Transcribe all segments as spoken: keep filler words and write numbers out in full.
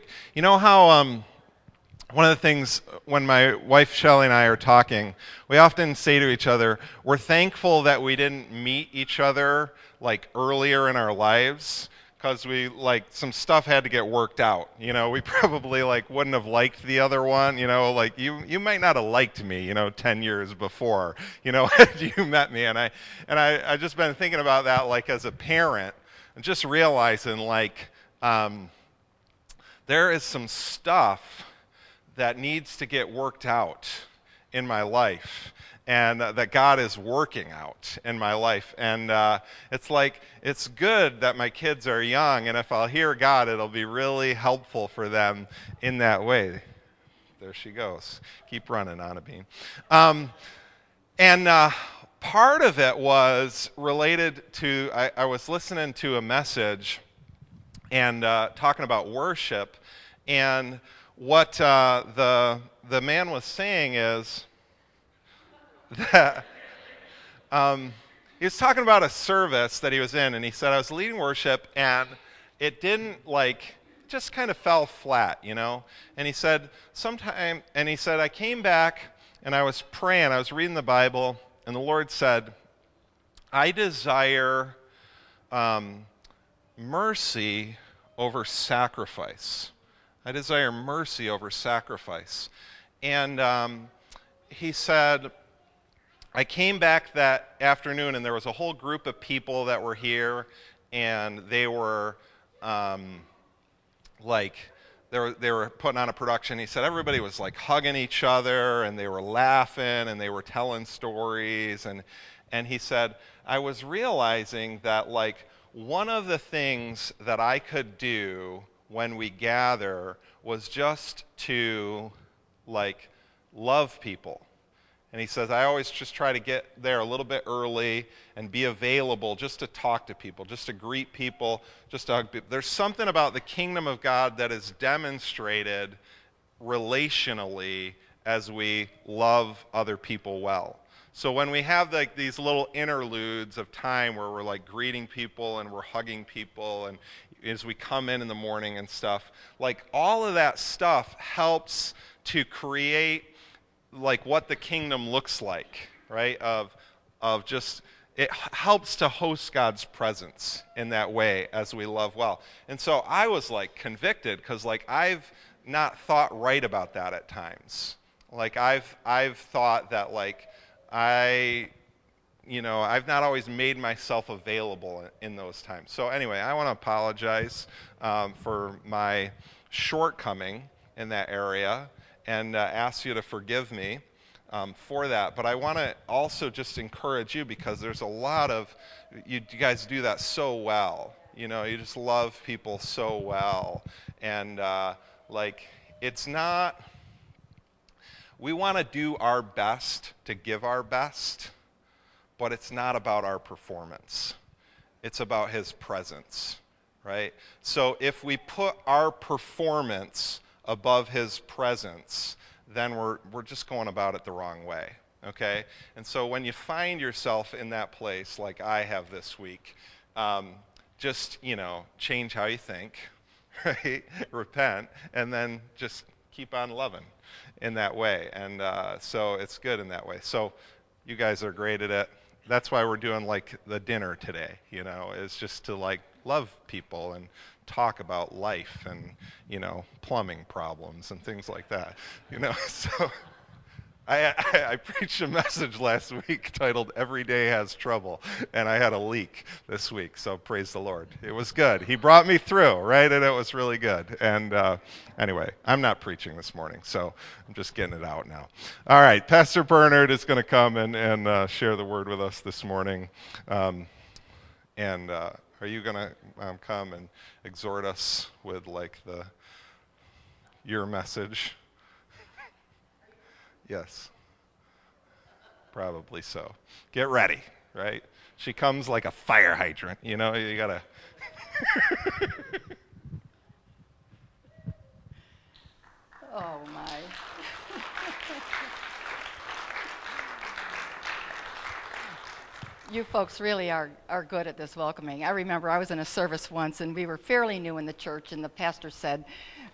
week. You know how um, one of the things when my wife Shelley and I are talking, we often say to each other, we're thankful that we didn't meet each other like earlier in our lives, because we like some stuff had to get worked out. You know, we probably like wouldn't have liked the other one. You know, like you you might not have liked me. You know, ten years before. You know, you met me, and I and I I just been thinking about that like as a parent, and just realizing like um, there is some stuff that needs to get worked out in my life, and uh, that God is working out in my life. And uh, it's like, it's good that my kids are young, and if I'll hear God, it'll be really helpful for them in that way. There she goes. Keep running, Anna Bean. Um, and uh, part of it was related to, I, I was listening to a message and uh, talking about worship, and what uh, the the man was saying is that um, he was talking about a service that he was in, and he said, I was leading worship, and it didn't like, just kind of fell flat, you know? And he said, sometime, and he said, I came back, and I was praying, I was reading the Bible, and the Lord said, I desire um, mercy over sacrifice. I desire mercy over sacrifice. And um, he said, I came back that afternoon, and there was a whole group of people that were here, and they were um, like, they were, they were putting on a production. He said everybody was like hugging each other, and they were laughing, and they were telling stories. And, and he said, I was realizing that like one of the things that I could do when we gather was just to like love people. And he says, I always just try to get there a little bit early and be available just to talk to people, just to greet people, just to hug people. There's something about the kingdom of God that is demonstrated relationally as we love other people well. So when we have like these little interludes of time where we're like greeting people and we're hugging people, and as we come in in the morning and stuff, like all of that stuff helps to create like what the kingdom looks like, right? Of of just, it helps to host God's presence in that way as we love well. And so I was like convicted, because like I've not thought right about that at times. Like I've I've thought that like I you know, I've not always made myself available in, in those times. So anyway, I want to apologize um, for my shortcoming in that area, and uh, ask you to forgive me um, for that. But I want to also just encourage you, because there's a lot of, you, you guys do that so well. You know, you just love people so well. And uh, like, it's not, we want to do our best to give our best, but it's not about our performance. It's about his presence, right? So if we put our performance above his presence, then we're we're just going about it the wrong way, okay? And so when you find yourself in that place, like I have this week, um, just, you know, change how you think, right? Repent, and then just keep on loving in that way. And uh, so it's good in that way. So you guys are great at it. That's why we're doing like the dinner today, you know, is just to like love people and talk about life and, you know, plumbing problems and things like that, you know. So I, I, I preached a message last week titled Every Day Has Trouble, and I had a leak this week, so praise the Lord. It was good. He brought me through, right, and it was really good. And uh, anyway, I'm not preaching this morning, so I'm just getting it out now. All right, Pastor Bernard is going to come and, and uh, share the word with us this morning. Um, and uh, are you going to um, come and exhort us with, like, the your message? Yes, probably so. Get ready, right? She comes like a fire hydrant, you know, you gotta. Oh, my. You folks really are, are good at this welcoming. I remember I was in a service once, and we were fairly new in the church, and the pastor said,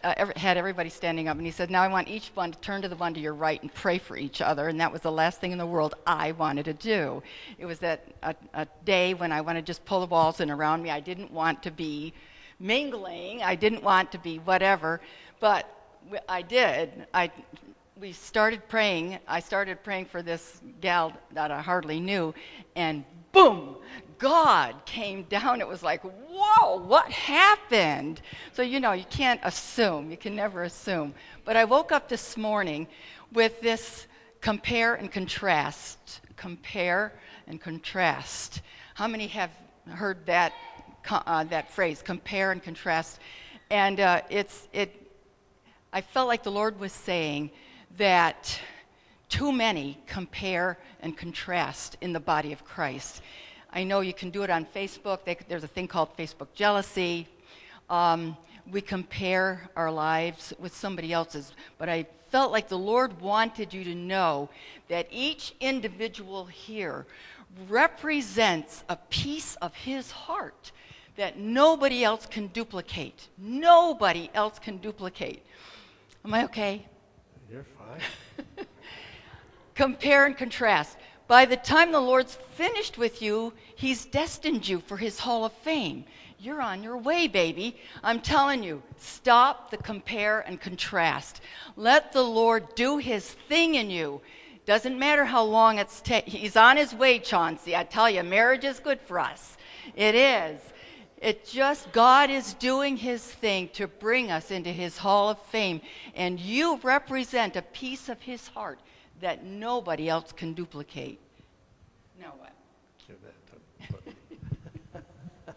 uh, every, had everybody standing up, and he said, now I want each one to turn to the one to your right and pray for each other. And that was the last thing in the world I wanted to do. It was that a, a day when I wanted to just pull the walls in around me. I didn't want to be mingling. I didn't want to be whatever, but I did. I we started praying. I started praying for this gal that I hardly knew, and boom, God came down. It was like, whoa, what happened? So, you know, you can't assume. You can never assume. But I woke up this morning with this compare and contrast. Compare and contrast. How many have heard that uh, that phrase, compare and contrast? And uh, it's it. I felt like the Lord was saying that too many compare and contrast in the body of Christ. I know you can do it on Facebook. They, there's a thing called Facebook jealousy. Um, we compare our lives with somebody else's. But I felt like the Lord wanted you to know that each individual here represents a piece of his heart that nobody else can duplicate. Nobody else can duplicate. Am I okay? You're fine. Compare and contrast. By the time the Lord's finished with you, he's destined you for his Hall of Fame. You're on your way, baby. I'm telling you, stop the compare and contrast. Let the Lord do his thing in you. Doesn't matter how long it's taken. He's on his way, Chauncey. I tell you, marriage is good for us. It is. It just, God is doing his thing to bring us into his Hall of Fame. And you represent a piece of his heart that nobody else can duplicate. Now what? Give that to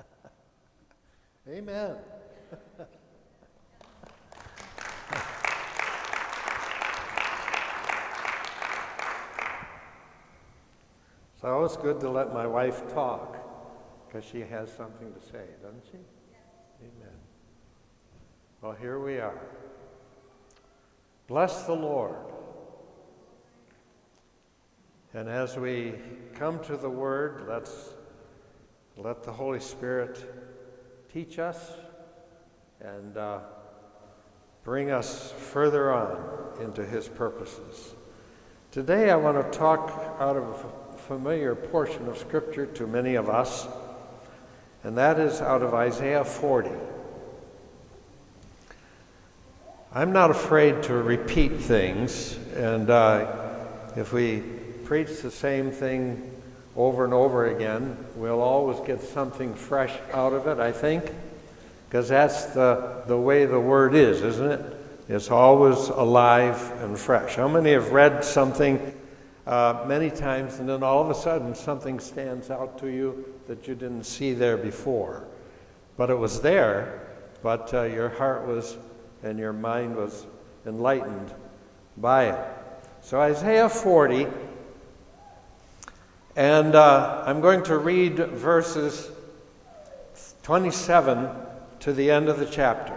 Amen. It's always good to let my wife talk, because she has something to say, doesn't she? Amen. Well, here we are. Bless the Lord. And as we come to the Word, let's let the Holy Spirit teach us and uh, bring us further on into his purposes. Today I want to talk out of a familiar portion of Scripture to many of us, and that is out of Isaiah forty. I'm not afraid to repeat things, and uh, if we preach the same thing over and over again, we'll always get something fresh out of it, I think, because that's the, the way the Word is, isn't it? It's always alive and fresh. How many have read something uh, many times and then all of a sudden something stands out to you that you didn't see there before? But it was there, but uh, your heart was and your mind was enlightened by it. So Isaiah forty, and uh, I'm going to read verses twenty-seven to the end of the chapter.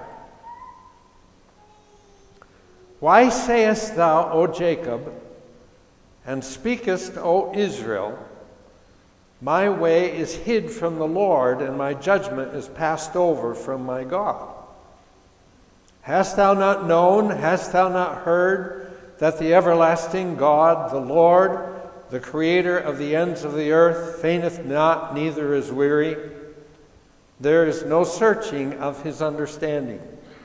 Why sayest thou, O Jacob, and speakest, O Israel, my way is hid from the Lord, and my judgment is passed over from my God? Hast thou not known, hast thou not heard, that the everlasting God, the Lord, the creator of the ends of the earth, fainteth not, neither is weary? There is no searching of his understanding.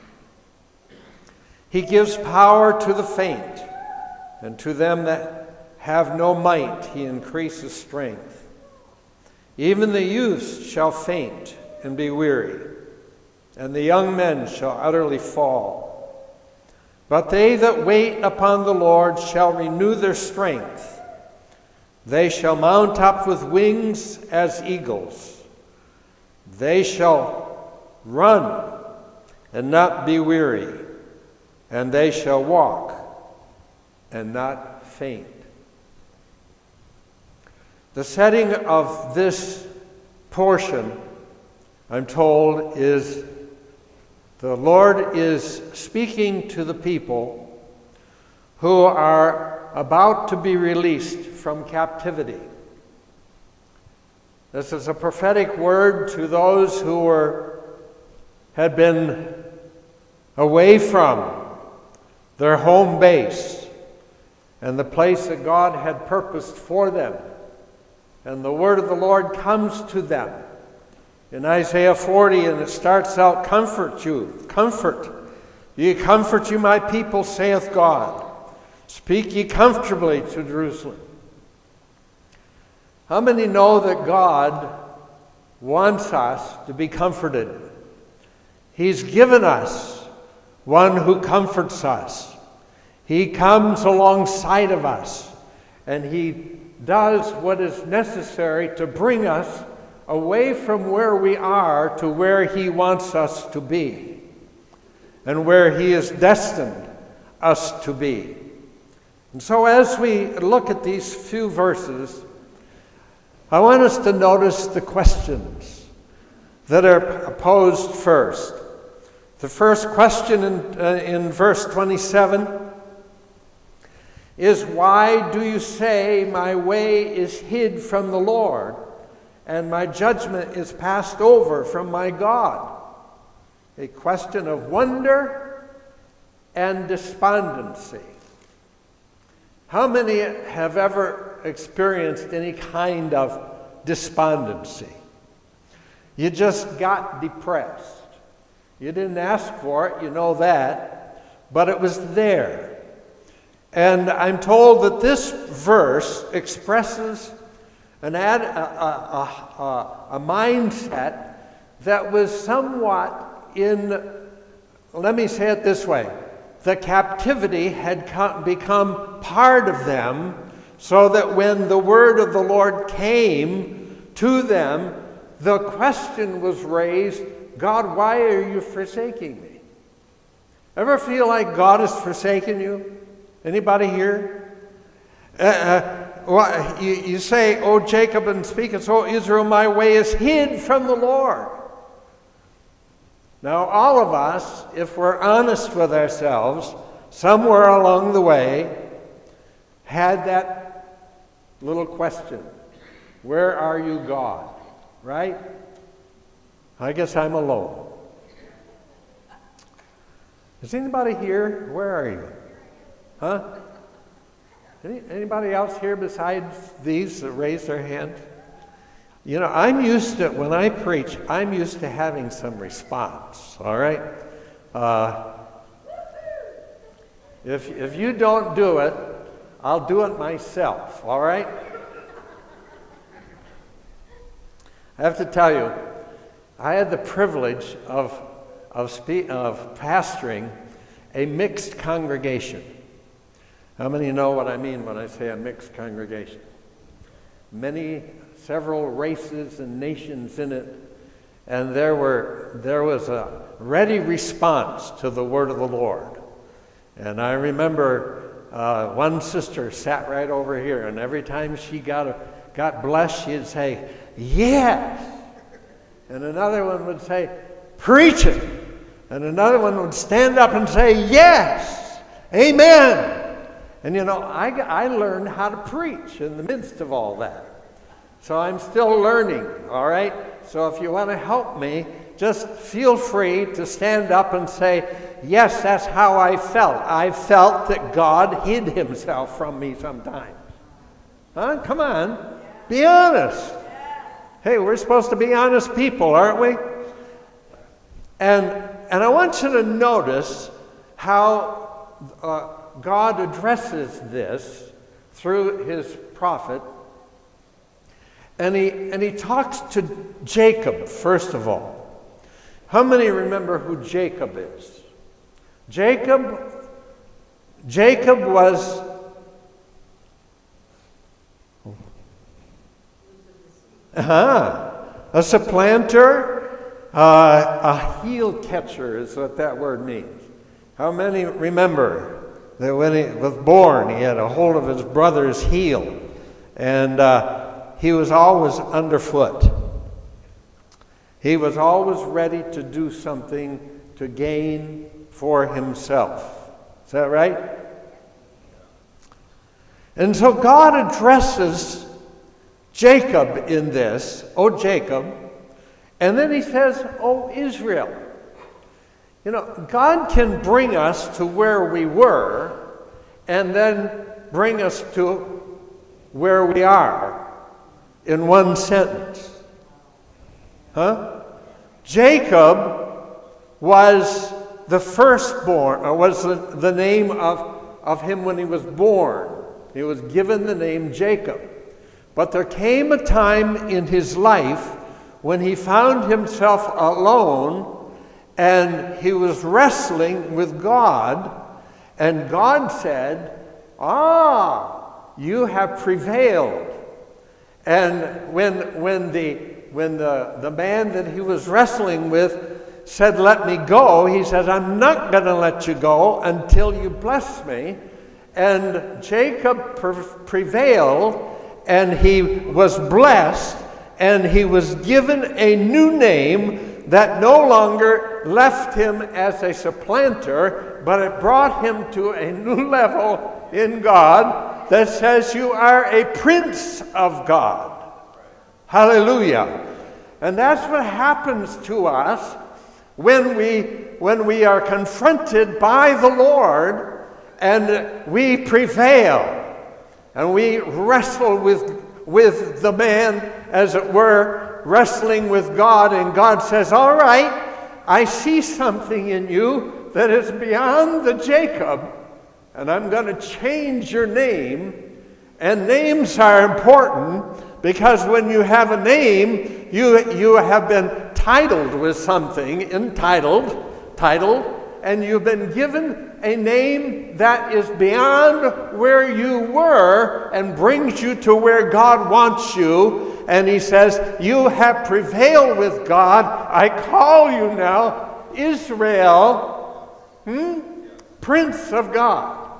He gives power to the faint, and to them that have no might he increases strength. Even the youths shall faint and be weary, and the young men shall utterly fall. But they that wait upon the Lord shall renew their strength. They shall mount up with wings as eagles. They shall run and not be weary, and they shall walk and not faint. The setting of this portion, I'm told, is the Lord is speaking to the people who are about to be released from captivity. This is a prophetic word to those who were had been away from their home base and the place that God had purposed for them. And the word of the Lord comes to them in Isaiah forty, and it starts out, comfort you, comfort. Ye comfort you, my people, saith God. Speak ye comfortably to Jerusalem. How many know that God wants us to be comforted? He's given us one who comforts us. He comes alongside of us, and he does what is necessary to bring us away from where we are to where he wants us to be, and where he has destined us to be. And so as we look at these few verses, I want us to notice the questions that are posed first. The first question in, uh, in verse twenty-seven is, why do you say my way is hid from the Lord, and my judgment is passed over from my God? A question of wonder and despondency. How many have ever experienced any kind of despondency? You just got depressed. You didn't ask for it, you know that, but it was there. And I'm told that this verse expresses an ad, a, a, a, a mindset that was somewhat in, let me say it this way, the captivity had come, become part of them, so that when the word of the Lord came to them, the question was raised, God, why are you forsaking me? Ever feel like God has forsaken you? Anybody here? Uh, uh, well, you, you say, O Jacob, and speakest, O Israel, my way is hid from the Lord. Now, all of us, if we're honest with ourselves, somewhere along the way, had that little question, where are you, God? Right? I guess I'm alone. Is anybody here? Where are you? Huh? Any, anybody else here besides these that raise their hand? You know, I'm used to, when I preach, I'm used to having some response, all right? Uh, if, if you don't do it, I'll do it myself, all right? I have to tell you, I had the privilege of, of, spe- of pastoring a mixed congregation. How many know what I mean when I say a mixed congregation? Many, several races and nations in it, and there were there was a ready response to the word of the Lord. And I remember uh, one sister sat right over here, and every time she got a, got blessed, she'd say, yes. And another one would say, preach it. And another one would stand up and say, yes, amen. And you know, I, I learned how to preach in the midst of all that. So I'm still learning, all right? So if you want to help me, just feel free to stand up and say, yes, that's how I felt. I felt that God hid himself from me sometimes. Huh? Come on. Be honest. Hey, we're supposed to be honest people, aren't we? And, and I want you to notice how uh, God addresses this through his prophet. And he, and he talks to Jacob, first of all. How many remember who Jacob is? Jacob, Jacob was uh-huh, a supplanter, uh, a heel catcher is what that word means. How many remember that when he was born, he had a hold of his brother's heel, and uh, he was always underfoot. He was always ready to do something to gain for himself. Is that right? And so God addresses Jacob in this, O Jacob, and then he says, O Israel. You know, God can bring us to where we were and then bring us to where we are in one sentence. Huh? Jacob was the firstborn, or was the, the name of, of him when he was born. He was given the name Jacob. But there came a time in his life when he found himself alone and he was wrestling with God, and God said, "Ah, you have prevailed." And when when the when the, the man that he was wrestling with said, "Let me go," he said, "I'm not going to let you go until you bless me." And Jacob pre- prevailed, and he was blessed, and he was given a new name that no longer left him as a supplanter, but it brought him to a new level in God that says you are a prince of God. Hallelujah. And that's what happens to us when we when we are confronted by the Lord and we prevail and we wrestle with with the man, as it were, wrestling with God, and God says, "All right, I see something in you that is beyond the Jacob, and I'm going to change your name." And names are important because when you have a name, you you have been titled with something, entitled, titled, and you've been given a name that is beyond where you were and brings you to where God wants you. And he says, "You have prevailed with God. I call you now Israel, hmm? Prince of God."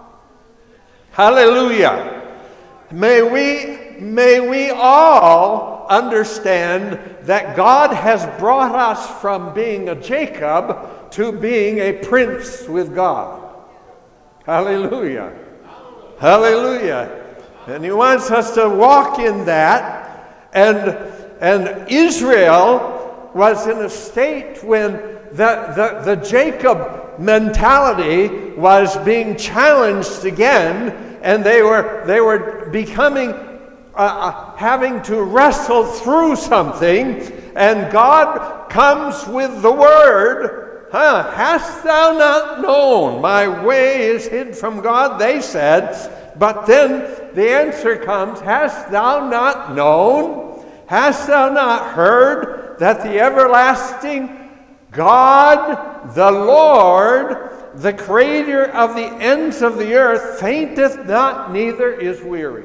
Hallelujah. May we, may we all understand that God has brought us from being a Jacob to being a prince with God. Hallelujah. Hallelujah. And he wants us to walk in that. And, and Israel was in a state when the, the, the Jacob mentality was being challenged again, and they were, they were becoming, uh, uh, having to wrestle through something, and God comes with the word. Huh, hast thou not known? My way is hid from God, they said. But then the answer comes, hast thou not known? Hast thou not heard that the everlasting God, the Lord, the creator of the ends of the earth, fainteth not, neither is weary?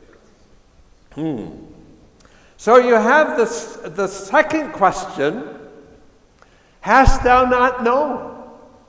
Hmm. So you have this, the second question. Hast thou not known?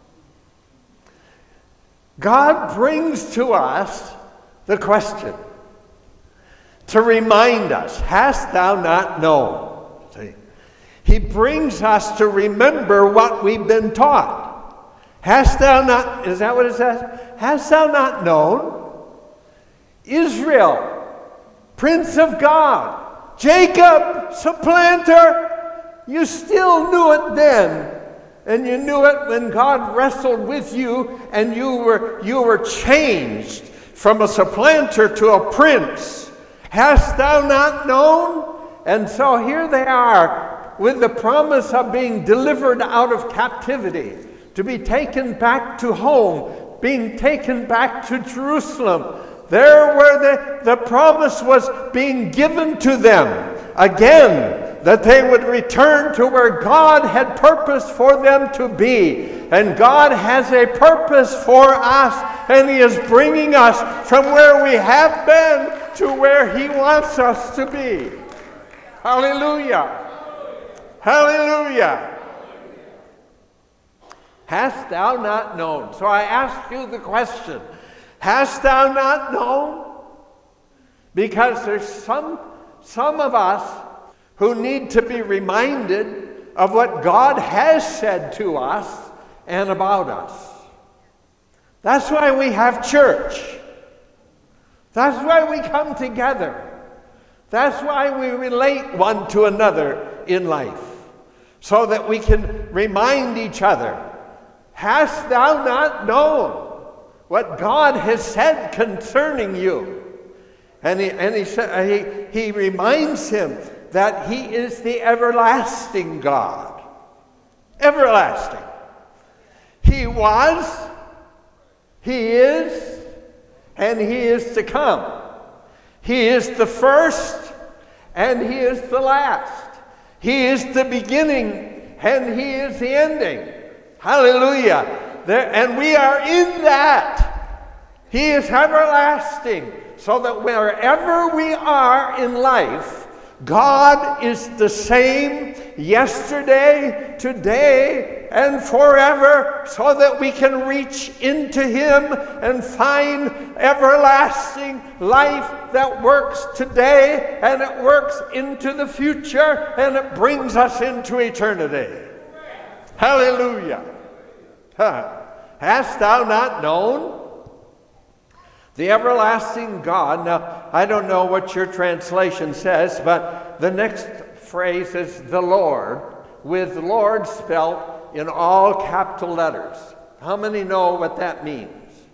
God brings to us the question to remind us, hast thou not known? See? He brings us to remember what we've been taught. Hast thou not, is that what it says? Hast thou not known? Israel, Prince of God, Jacob, supplanter. You still knew it then, and you knew it when God wrestled with you, and you were you were changed from a supplanter to a prince. Hast thou not known? And so here they are with the promise of being delivered out of captivity, to be taken back to home, being taken back to Jerusalem. There where the, the promise was being given to them again, that they would return to where God had purposed for them to be. And God has a purpose for us, and He is bringing us from where we have been to where He wants us to be. Hallelujah. Hallelujah. Hast thou not known? So I ask you the question, hast thou not known? Because there's some, some of us who need to be reminded of what God has said to us and about us. That's why we have church. That's why we come together. That's why we relate one to another in life, so that we can remind each other, Hast thou not known what God has said concerning you? And he, and he, said, he, he reminds him that he is the everlasting God. Everlasting. He was, he is, and he is to come. He is the first, and he is the last. He is the beginning, and he is the ending. Hallelujah. There, and we are in that. He is everlasting. So that wherever we are in life, God is the same yesterday, today, and forever, so that we can reach into him and find everlasting life that works today, and it works into the future, and it brings us into eternity. Hallelujah. Huh. Hast thou not known? The everlasting God. Now, I don't know what your translation says, but the next phrase is the Lord, with Lord spelled in all capital letters. How many know what that means?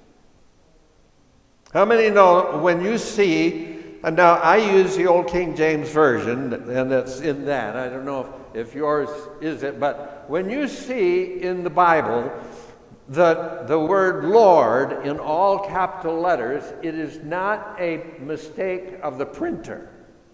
How many know when you see, and now I use the old King James Version, and it's in that. I don't know if, if yours is it, but when you see in the Bible The, the word Lord in all capital letters, it is not a mistake of the printer.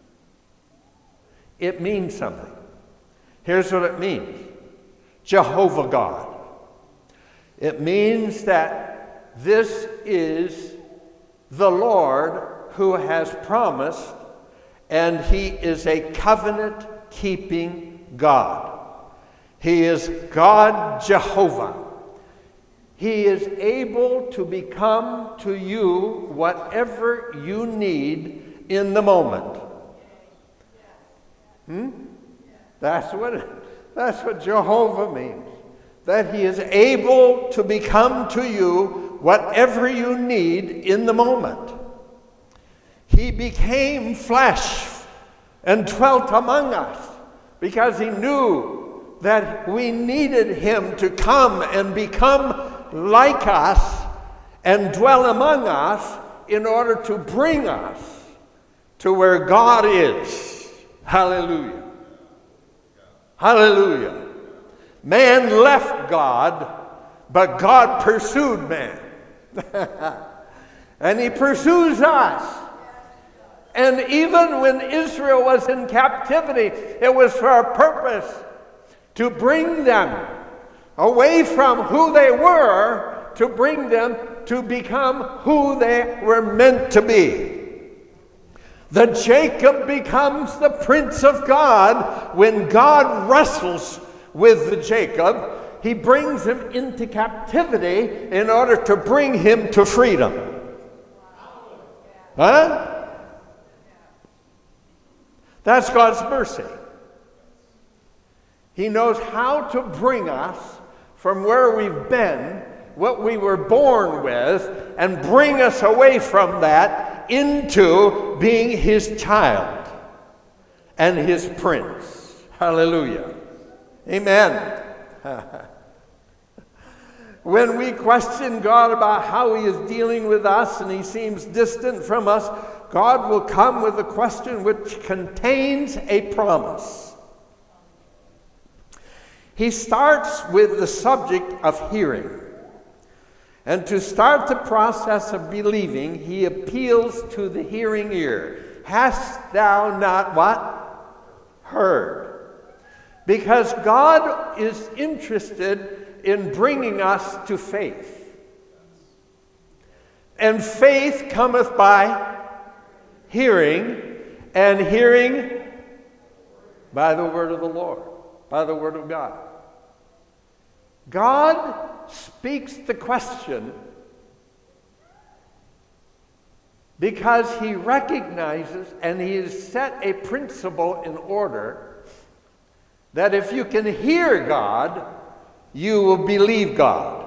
It means something. Here's what it means. Jehovah God. It means that this is the Lord who has promised, and he is a covenant-keeping God. He is God Jehovah. He is able to become to you whatever you need in the moment. Hmm? That's what, that's what Jehovah means. That he is able to become to you whatever you need in the moment. He became flesh and dwelt among us because he knew that we needed him to come and become like us and dwell among us in order to bring us to where God is. Hallelujah. Hallelujah. Man left God, but God pursued man. And he pursues us. And even when Israel was in captivity, it was for a purpose to bring them away from who they were, to bring them to become who they were meant to be. The Jacob becomes the Prince of God when God wrestles with the Jacob. He brings him into captivity in order to bring him to freedom. Huh? That's God's mercy. He knows how to bring us from where we've been, what we were born with, and bring us away from that into being his child and his prince. Hallelujah. Amen. When we question God about how he is dealing with us and he seems distant from us, God will come with a question which contains a promise. He starts with the subject of hearing. And to start the process of believing, he appeals to the hearing ear. Hast thou not what? Heard. Because God is interested in bringing us to faith. And faith cometh by hearing, and hearing by the word of the Lord, by the word of God. God speaks the question because he recognizes and he has set a principle in order that if you can hear God, you will believe God.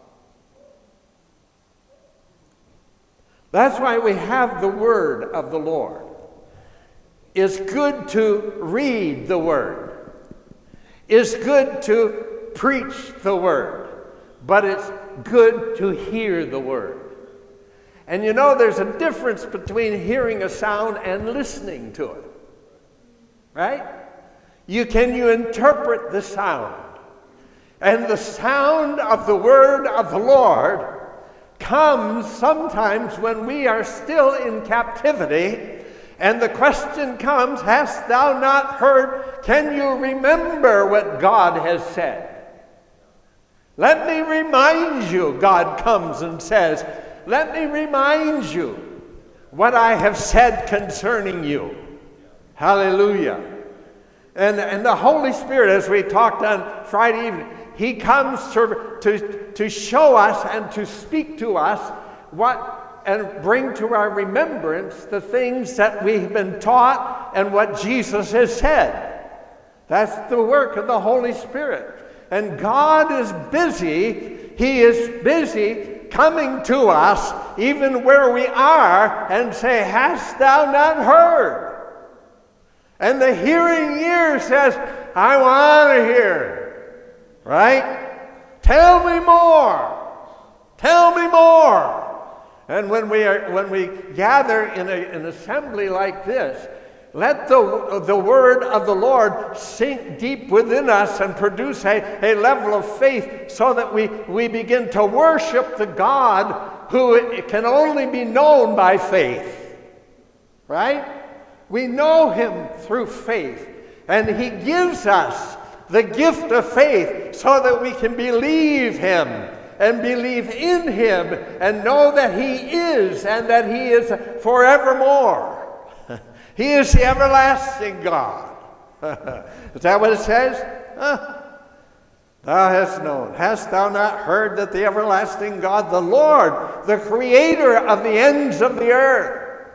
That's why we have the word of the Lord. It's good to read the word. It's good to preach the word. but it's good to hear the word. And you know, there's a difference between hearing a sound and listening to it. Right? You can you interpret the sound. And the sound of the word of the Lord comes sometimes when we are still in captivity, and the question comes, hast thou not heard? Can you remember what God has said? Let me remind you, God comes and says, let me remind you what I have said concerning you. Hallelujah. And, and the Holy Spirit, as we talked on Friday evening, He comes to, to, to show us and to speak to us what and bring to our remembrance the things that we've been taught and what Jesus has said. That's the work of the Holy Spirit. And God is busy. He is busy coming to us even where we are and say, hast thou not heard? And the hearing ear says, I want to hear. Right? Tell me more. Tell me more. And when we are when we gather in a, an assembly like this, let the, the word of the Lord sink deep within us and produce a, a level of faith so that we, we begin to worship the God who can only be known by faith. Right? We know Him through faith. And He gives us the gift of faith so that we can believe Him and believe in Him and know that He is and that He is forevermore. He is the everlasting God. Is that what it says? Huh? Thou hast known. Hast thou not heard that the everlasting God, the Lord, the creator of the ends of the earth.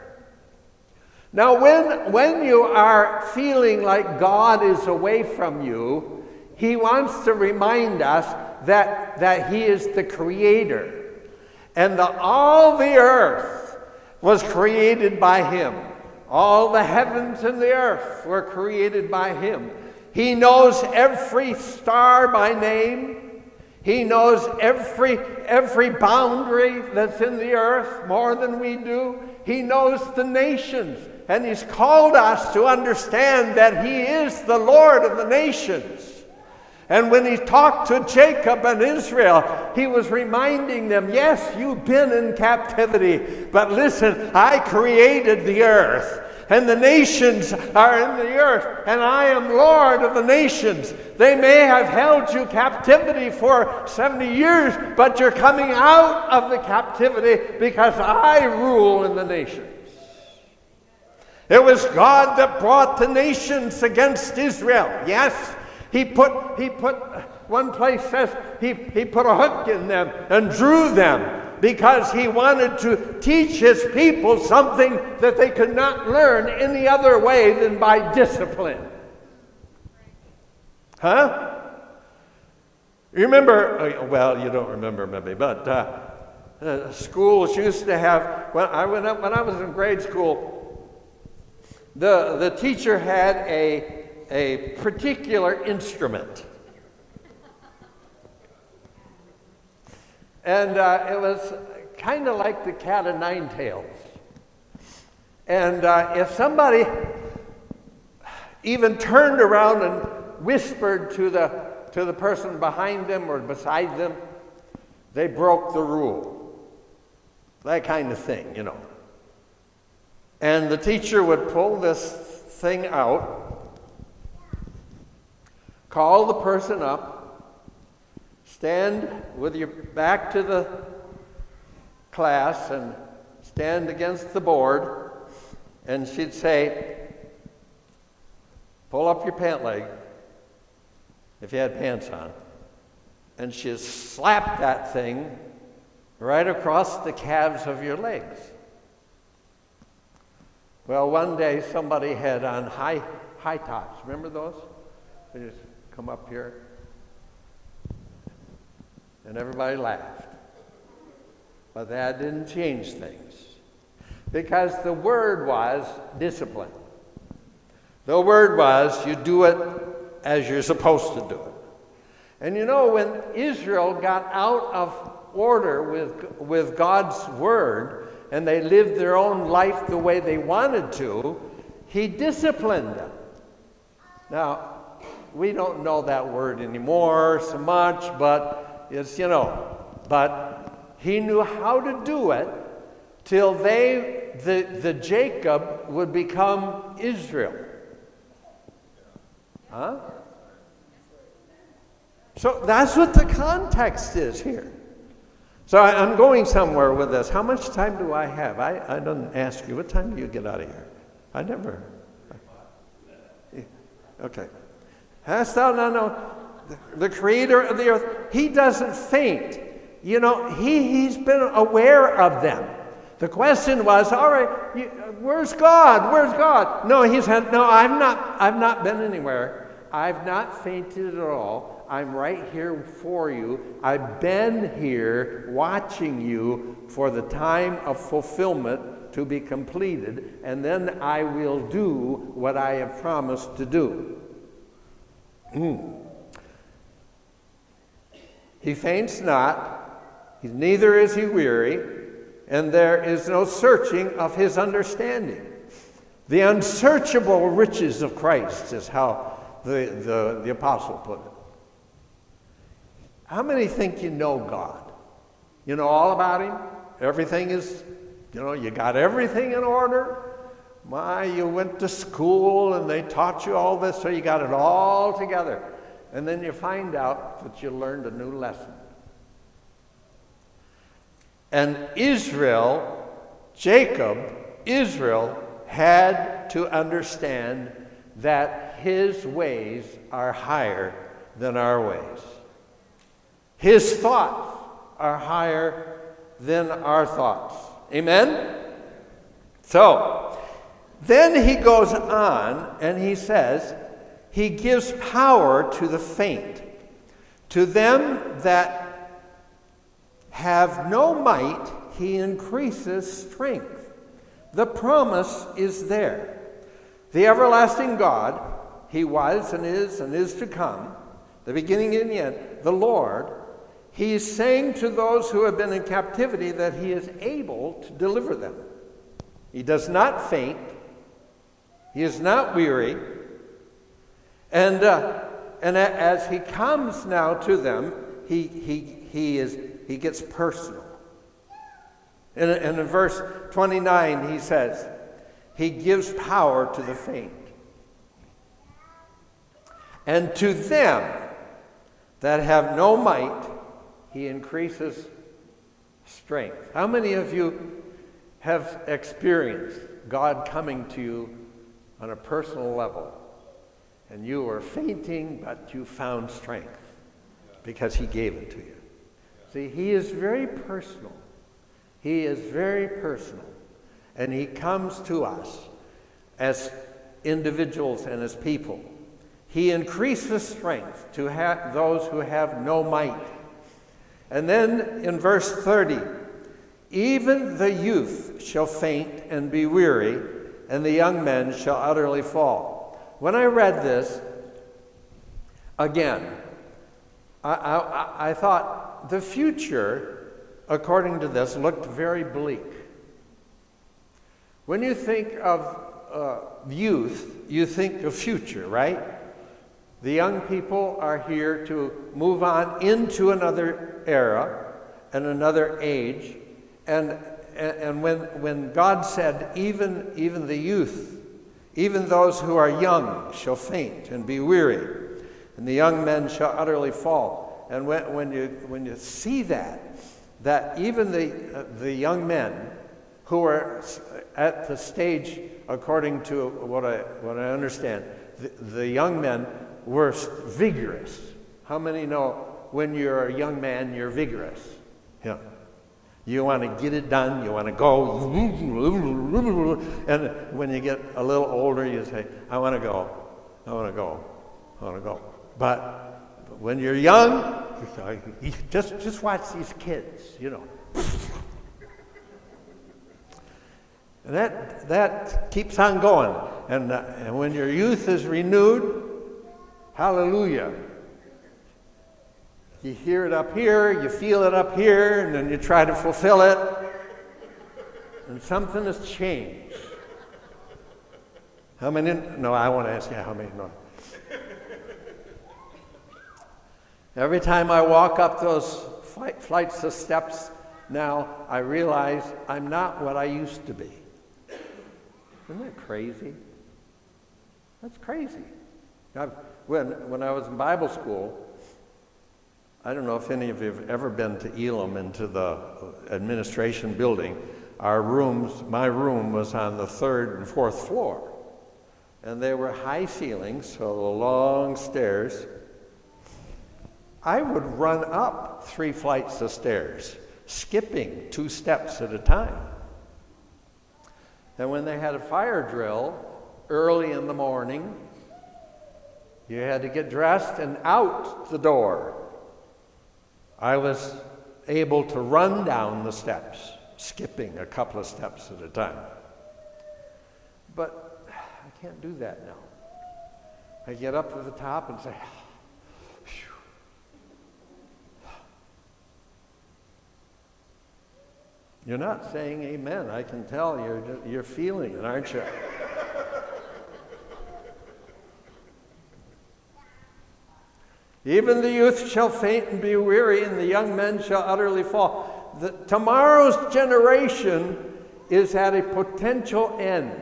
Now, when, when you are feeling like God is away from you, He wants to remind us that, that He is the creator. And the, all the earth was created by Him. All the heavens and the earth were created by Him. He knows every star by name. He knows every, every boundary that's in the earth more than we do. He knows the nations. And He's called us to understand that He is the Lord of the nations. And when He talked to Jacob and Israel, He was reminding them, yes, you've been in captivity, but listen, I created the earth. And the nations are in the earth, and I am Lord of the nations. They may have held you captivity for seventy years, but you're coming out of the captivity because I rule in the nations. It was God that brought the nations against Israel. Yes, He put, he put one place says, he, he put a hook in them and drew them, because He wanted to teach His people something that they could not learn any other way than by discipline. Huh? You remember, well, you don't remember maybe, but uh, uh, schools used to have, when I, went up, when I was in grade school, the, the teacher had a, a particular instrument. And uh, it was kind of like the cat o' nine tails. And uh, if somebody even turned around and whispered to the, to the person behind them or beside them, they broke the rule. That kind of thing, you know. And the teacher would pull this thing out, call the person up, stand with your back to the class and stand against the board, and she'd say, pull up your pant leg, if you had pants on, and she'd slap that thing right across the calves of your legs. Well, one day somebody had on high, high tops. Remember those? They just come up here. And everybody laughed. But that didn't change things. Because the word was discipline. The word was you do it as you're supposed to do it. And you know, when Israel got out of order with, with God's word, and they lived their own life the way they wanted to, he disciplined them. Now, we don't know that word anymore so much, but it's, you know, but he knew how to do it till they, the, the Jacob would become Israel. Huh? So that's what the context is here. So I, I'm going somewhere with this. How much time do I have? I, I didn't ask you. What time do you get out of here? I never. Okay. Hast thou not known the creator of the earth? He doesn't faint. You know, he, he's been aware of them. The question was, all right, you, where's God? Where's God? No, he said, no, I've not, I've not been anywhere. I've not fainted at all. I'm right here for you. I've been here watching you for the time of fulfillment to be completed, and then I will do what I have promised to do. Mm. He faints not, neither is he weary, and there is no searching of his understanding. The unsearchable riches of Christ is how the, the, the apostle put it. How many think you know God? You know all about him? Everything is, you know, you got everything in order? My, you went to school and they taught you all this, so you got it all together. And then you find out that you learned a new lesson. And Israel, Jacob, Israel, had to understand that his ways are higher than our ways. His thoughts are higher than our thoughts. Amen? So, then he goes on and he says, he gives power to the faint. To them that have no might, he increases strength. The promise is there. The everlasting God, he was and is and is to come, the beginning and the end, the Lord, he is saying to those who have been in captivity that he is able to deliver them. He does not faint. He is not weary. And uh, and as he comes now to them, he he he is he gets personal. And, and in verse twenty-nine, he says, he gives power to the faint. And to them that have no might, he increases strength. How many of you have experienced God coming to you on a personal level, and you were fainting, but you found strength because he gave it to you? See, he is very personal. He is very personal. And he comes to us as individuals and as people. He increases strength to ha- those who have no might. And then in verse thirty, even the youth shall faint and be weary, and the young men shall utterly fall. When I read this, again, I, I, I thought the future, according to this, looked very bleak. When you think of uh, youth, you think of future, right? The young people are here to move on into another era and another age. And and when when God said, even even the youth, even those who are young shall faint and be weary, and the young men shall utterly fall. And when when you when you see that, that even the uh, the young men who are at the stage, according to what I what I understand, the, the young men were vigorous. How many know when you're a young man, you're vigorous? Yeah. You want to get it done. You want to go. And when you get a little older, you say, I want to go. I want to go. I want to go. But when you're young, just, just watch these kids, you know. And that, that keeps on going. And, uh, and when your youth is renewed, hallelujah, You hear it up here, you feel it up here, and then you try to fulfill it, and something has changed. How many? No, I want to ask you how many. No. Every time I walk up those flight, flights of steps now, I realize I'm not what I used to be. Isn't that crazy? That's crazy. I've, when, when I was in Bible school, I don't know if any of you have ever been to Elam, into the administration building. Our rooms, my room was on the third and fourth floor. And they were high ceilings, so the long stairs. I would run up three flights of stairs, skipping two steps at a time. And when they had a fire drill early in the morning, you had to get dressed and out the door. I was able to run down the steps, skipping a couple of steps at a time. But I can't do that now. I get up to the top and say, phew. You're not saying amen. I can tell you're, you're feeling it, aren't you? Even the youth shall faint and be weary, and the young men shall utterly fall. The, tomorrow's generation is at a potential end.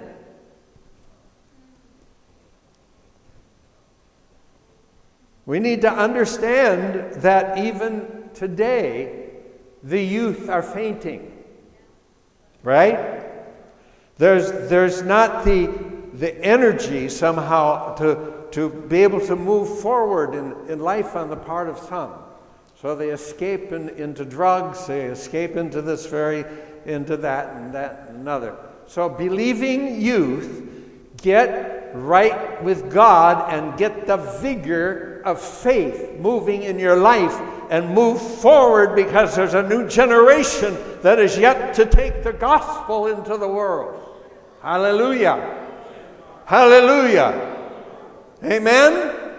We need to understand that even today, the youth are fainting. Right? There's, there's not the, the energy somehow to to be able to move forward in, in life on the part of some. So they escape in, into drugs, they escape into this very, into that and that and another. So believing youth, get right with God and get the vigor of faith moving in your life and move forward, because there's a new generation that is yet to take the gospel into the world. Hallelujah. Hallelujah. Amen? Amen?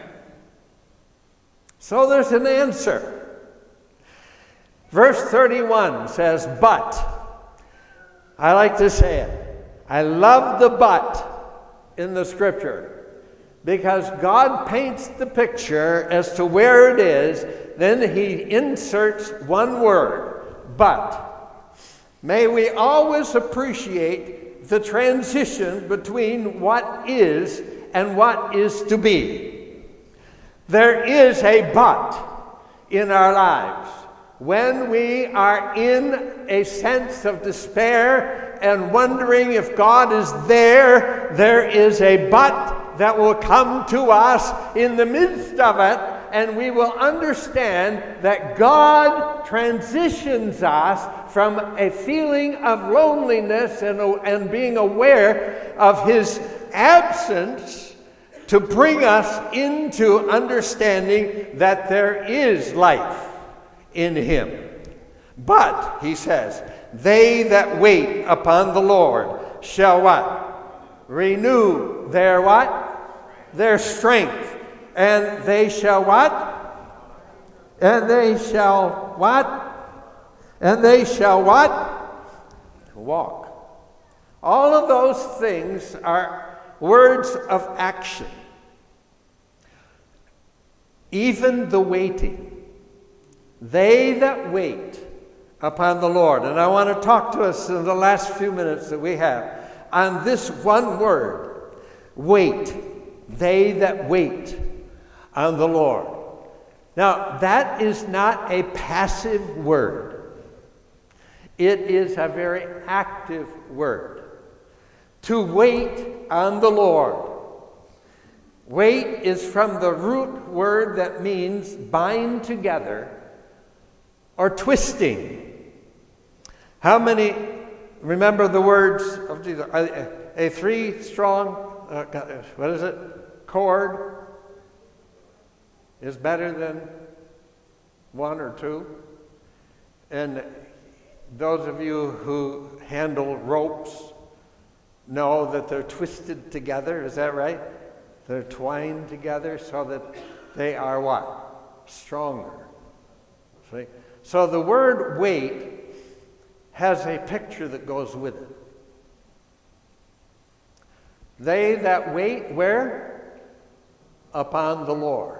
So there's an answer. Verse thirty-one says, but. I like to say it. I love the but in the scripture, because God paints the picture as to where it is, then he inserts one word, but. May we always appreciate the transition between what is and what is to be. There is a but in our lives. When we are in a sense of despair and wondering if God is there, there is a but that will come to us in the midst of it, and we will understand that God transitions us from a feeling of loneliness and, and being aware of his absence to bring us into understanding that there is life in him. But, he says, they that wait upon the Lord shall what? Renew their what? Their strength. And they shall what? And they shall what? And they shall what? Walk. All of those things are words of action. Even the waiting. They that wait upon the Lord. And I want to talk to us in the last few minutes that we have on this one word. Wait. They that wait on the Lord. Now, that is not a passive word. It is a very active word. To wait on the Lord. Wait is from the root word that means bind together or twisting. How many remember the words of Jesus? A, a three strong, uh, what is it? Chord is better than one or two. And those of you who handle ropes know that they're twisted together. Is that right? They're twined together so that they are what? Stronger. See? So the word wait has a picture that goes with it. They that wait, where? Upon the Lord.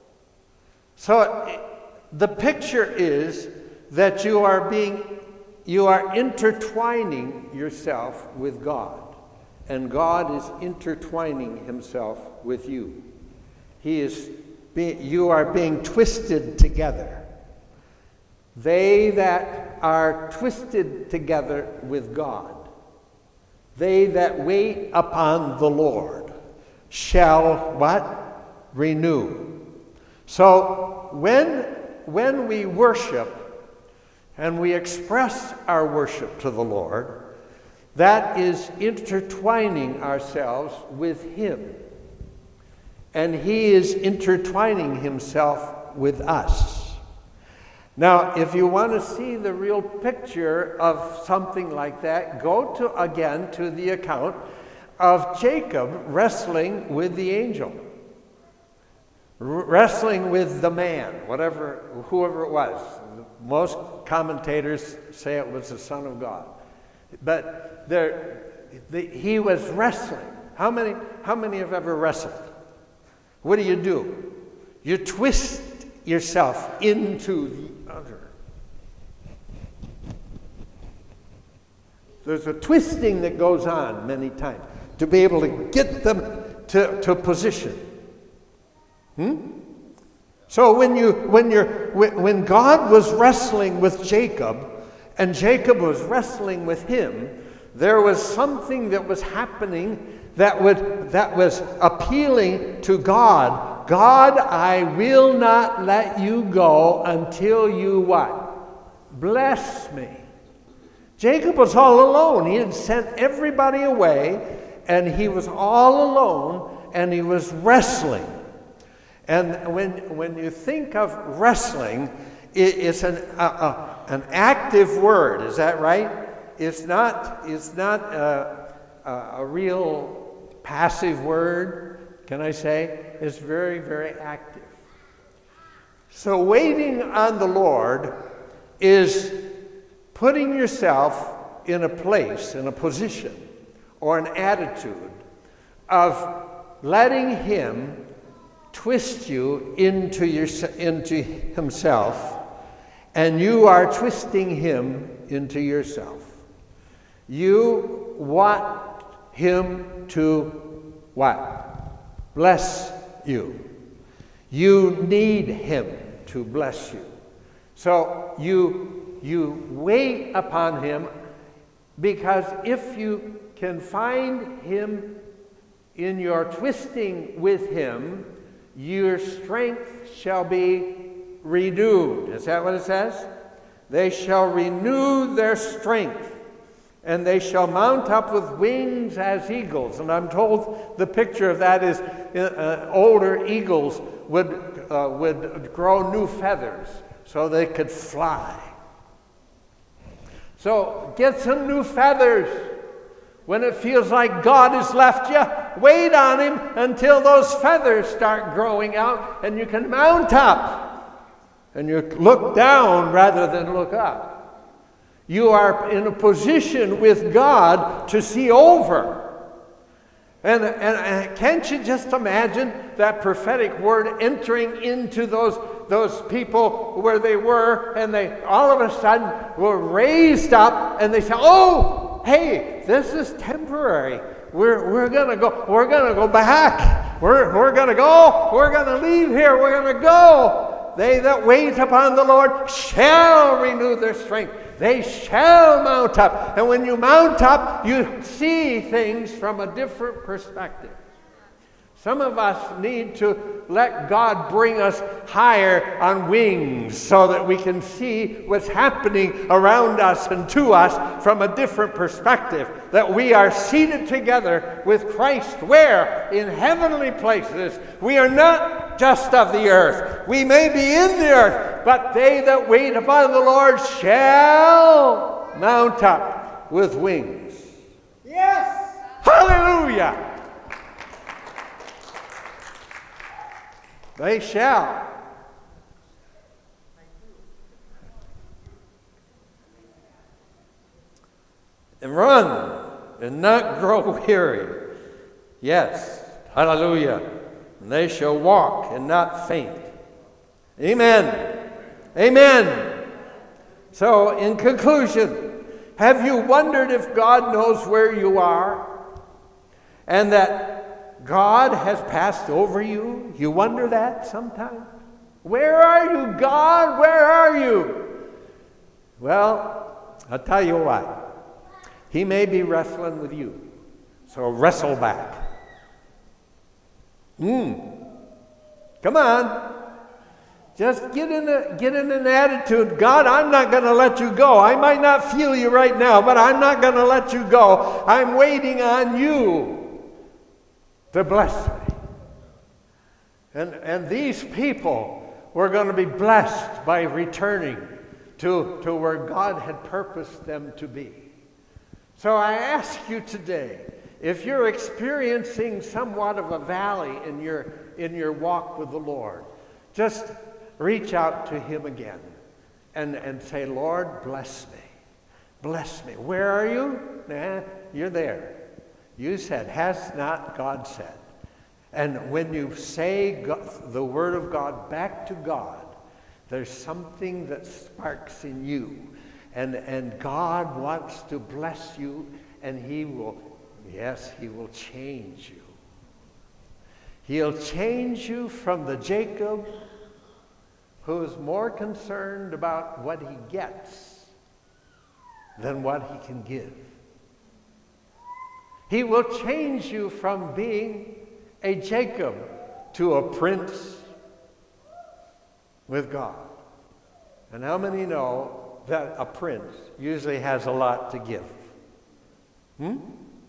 So the picture is that you are being, you are intertwining yourself with God, and God is intertwining himself with you. He is, be, you are being twisted together. They that are twisted together with God, they that wait upon the Lord, shall what? Renew. So when, when we worship and we express our worship to the Lord, that is intertwining ourselves with him. And he is intertwining himself with us. Now, if you want to see the real picture of something like that, go to again to the account of Jacob wrestling with the angel, R- wrestling with the man, whatever, whoever it was. Most commentators say it was the Son of God, but there, the, he was wrestling. How many? How many have ever wrestled? What do you do? You twist yourself into the other. There's a twisting that goes on many times to be able to get them to, to position. Hmm? So when you when you're when God was wrestling with Jacob and Jacob was wrestling with him, there was something that was happening that would that was appealing to God. God, I will not let you go until you what? Bless me. Jacob was all alone. He had sent everybody away, and he was all alone, and he was wrestling. And when when you think of wrestling, it, it's an uh, uh, an active word. Is that right? It's not. It's not a, a, a real passive word. Can I say? It's very, very active. So waiting on the Lord is putting yourself in a place, in a position, or an attitude of letting him twist you into, your, into himself, and you are twisting him into yourself. You want him to what? Bless you. You need him to bless you. So you, you wait upon him, because if you can find him in your twisting with him, your strength shall be renewed. Is that what it says? They shall renew their strength, and they shall mount up with wings as eagles. And I'm told the picture of that is uh, older eagles would, uh, would grow new feathers so they could fly. So get some new feathers. When it feels like God has left you, wait on him until those feathers start growing out and you can mount up. And you look down rather than look up. You are in a position with God to see over. And, and, and can't you just imagine that prophetic word entering into those, those people where they were, and they all of a sudden were raised up, and they say, oh, hey, this is temporary. We're, we're going to go. We're going to go back. We're, we're going to go. We're going to leave here. We're going to go. They that wait upon the Lord shall renew their strength. They shall mount up. And when you mount up, you see things from a different perspective. Some of us need to let God bring us higher on wings so that we can see what's happening around us and to us from a different perspective. That we are seated together with Christ. Where? In heavenly places. We are not just of the earth. We may be in the earth, but they that wait upon the Lord shall mount up with wings. Yes! Hallelujah! They shall. and run and not grow weary. Yes, hallelujah. And they shall walk and not faint. Amen. Amen. So, in conclusion, have you wondered if God knows where you are and that God has passed over you? You wonder that sometimes? Where are you, God? Where are you? Well, I'll tell you what. He may be wrestling with you. So wrestle back. Hmm. Come on. Just get in a get in an attitude. God, I'm not going to let you go. I might not feel you right now, but I'm not going to let you go. I'm waiting on you to bless me. And and these people were going to be blessed by returning to, to where God had purposed them to be. So I ask you today, if you're experiencing somewhat of a valley in your in your walk with the Lord, just reach out to him again and, and say, Lord, bless me. Bless me. Where are you? Nah, you're there. You said, has not God said? And when you say God, the word of God back to God, there's something that sparks in you. And, and God wants to bless you, and he will, yes, he will change you. He'll change you from the Jacob who's more concerned about what he gets than what he can give. He will change you from being a Jacob to a prince with God. And how many know that a prince usually has a lot to give? Hmm?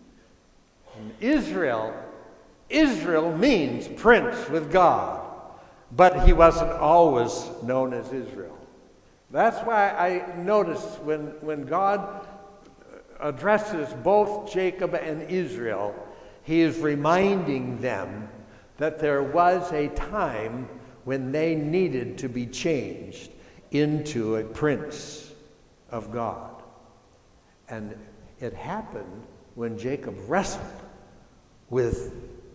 And Israel, Israel means prince with God. But he wasn't always known as Israel. That's why I notice when, when God addresses both Jacob and Israel, he is reminding them that there was a time when they needed to be changed into a prince of God. And it happened when Jacob wrestled with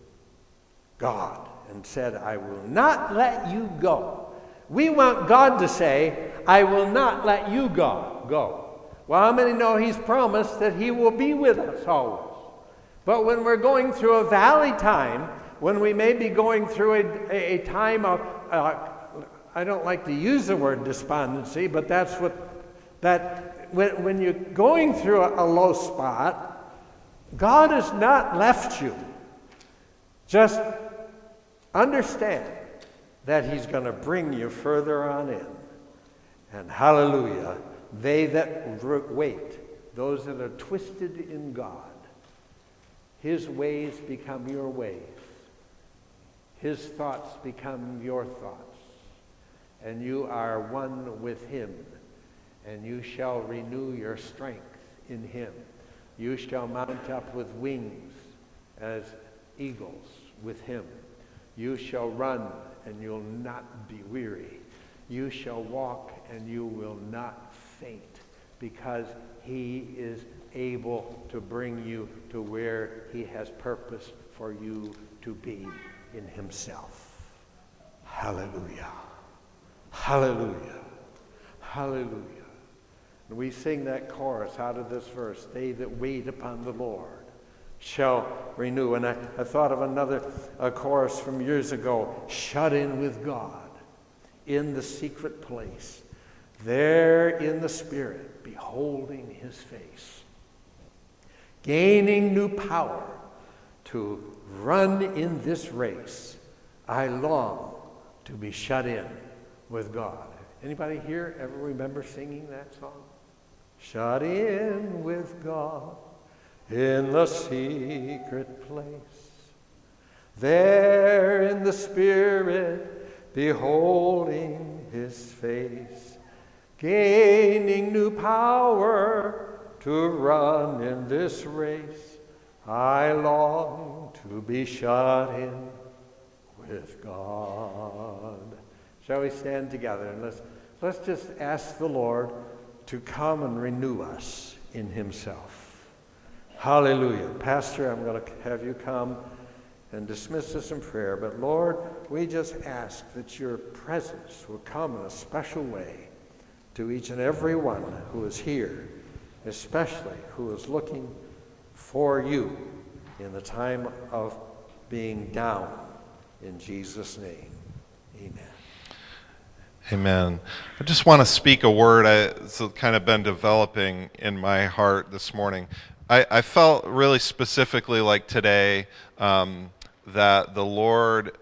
God and said, I will not let you go. We want God to say, I will not let you go. go. Well, how many know he's promised that he will be with us always? But when we're going through a valley time, when we may be going through a, a, a time of, uh, I don't like to use the word despondency, but that's what, that when, when you're going through a, a low spot, God has not left you. Just understand that he's going to bring you further on in. And hallelujah, they that wait, those that are twisted in God, his ways become your ways. His thoughts become your thoughts. And you are one with him. And you shall renew your strength in him. You shall mount up with wings as eagles with him. You shall run and you'll not be weary. You shall walk and you will not faint, because he is able to bring you to where he has purposed for you to be in himself. Hallelujah. Hallelujah. Hallelujah. And we sing that chorus out of this verse, they that wait upon the Lord shall renew. And I, I thought of another a chorus from years ago, shut in with God in the secret place, there in the Spirit, beholding his face, gaining new power to run in this race. I long to be shut in with God. Anybody here ever remember singing that song? Shut in with God in the secret place, there in the Spirit, beholding his face, gaining new power to run in this race. I long to be shut in with God. Shall we stand together and let's let's just ask the Lord to come and renew us in himself. Hallelujah. Pastor, I'm going to have you come and dismiss us in prayer. But Lord, we just ask that your presence will come in a special way to each and every one who is here, especially who is looking for you in the time of being down. In Jesus' name, amen. Amen. I just want to speak a word that's kind of been developing in my heart this morning. I, I felt really specifically like today um, that the Lord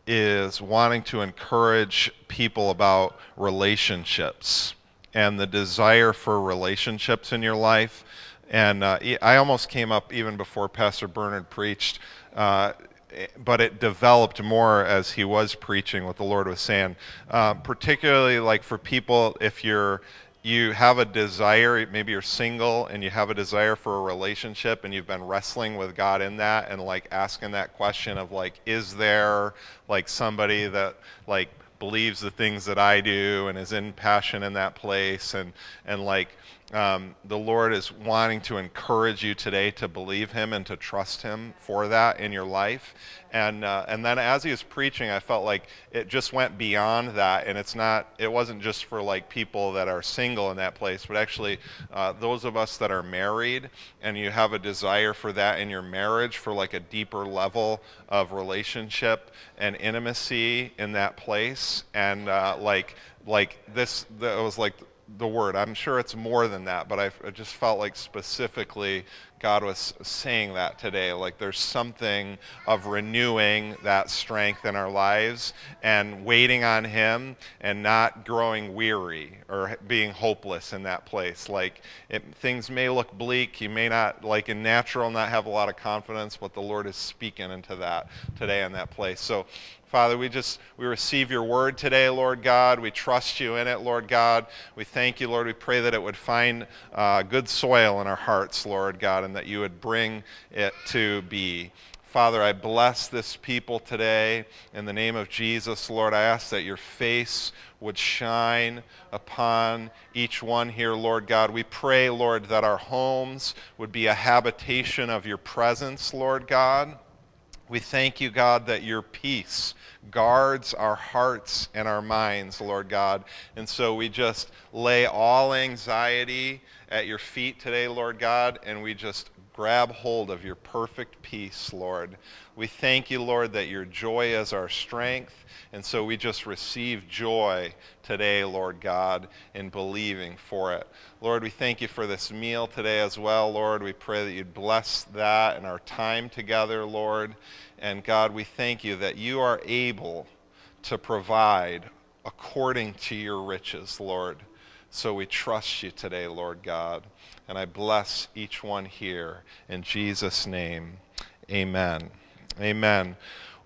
is wanting to encourage people about relationships and the desire for relationships in your life. And uh, I almost came up even before Pastor Bernard preached, uh, but it developed more as he was preaching what the Lord was saying. Uh, particularly like for people, if you're you have a desire, maybe you're single and you have a desire for a relationship and you've been wrestling with God in that and like asking that question of like, is there like somebody that like believes the things that I do and is in passion in that place, and and like um, the Lord is wanting to encourage you today to believe him and to trust him for that in your life. And uh, and then as he was preaching, I felt like it just went beyond that, and it's not it wasn't just for like people that are single in that place, but actually uh, those of us that are married and you have a desire for that in your marriage, for like a deeper level of relationship and intimacy in that place. And uh, like like this that was like the word. I'm sure it's more than that, but I, I just felt like specifically God was saying that today. Like there's something of renewing that strength in our lives and waiting on him and not growing weary or being hopeless in that place. Like it, things may look bleak. You may not, like in natural, not have a lot of confidence, but the Lord is speaking into that today in that place. So Father, we just, we receive your word today, Lord God. We trust you in it, Lord God. We thank you, Lord. We pray that it would find uh, good soil in our hearts, Lord God, and that you would bring it to be. Father, I bless this people today in the name of Jesus, Lord. I ask that your face would shine upon each one here, Lord God. We pray, Lord, that our homes would be a habitation of your presence, Lord God. We thank you, God, that your peace guards our hearts and our minds, Lord God. And so we just lay all anxiety at your feet today, Lord God, and we just grab hold of your perfect peace, Lord. We thank you, Lord, that your joy is our strength. And so we just receive joy today, Lord God, in believing for it. Lord, we thank you for this meal today as well, Lord. We pray that you'd bless that and our time together, Lord. And God, we thank you that you are able to provide according to your riches, Lord. So we trust you today, Lord God. And I bless each one here in Jesus' name. Amen. Amen.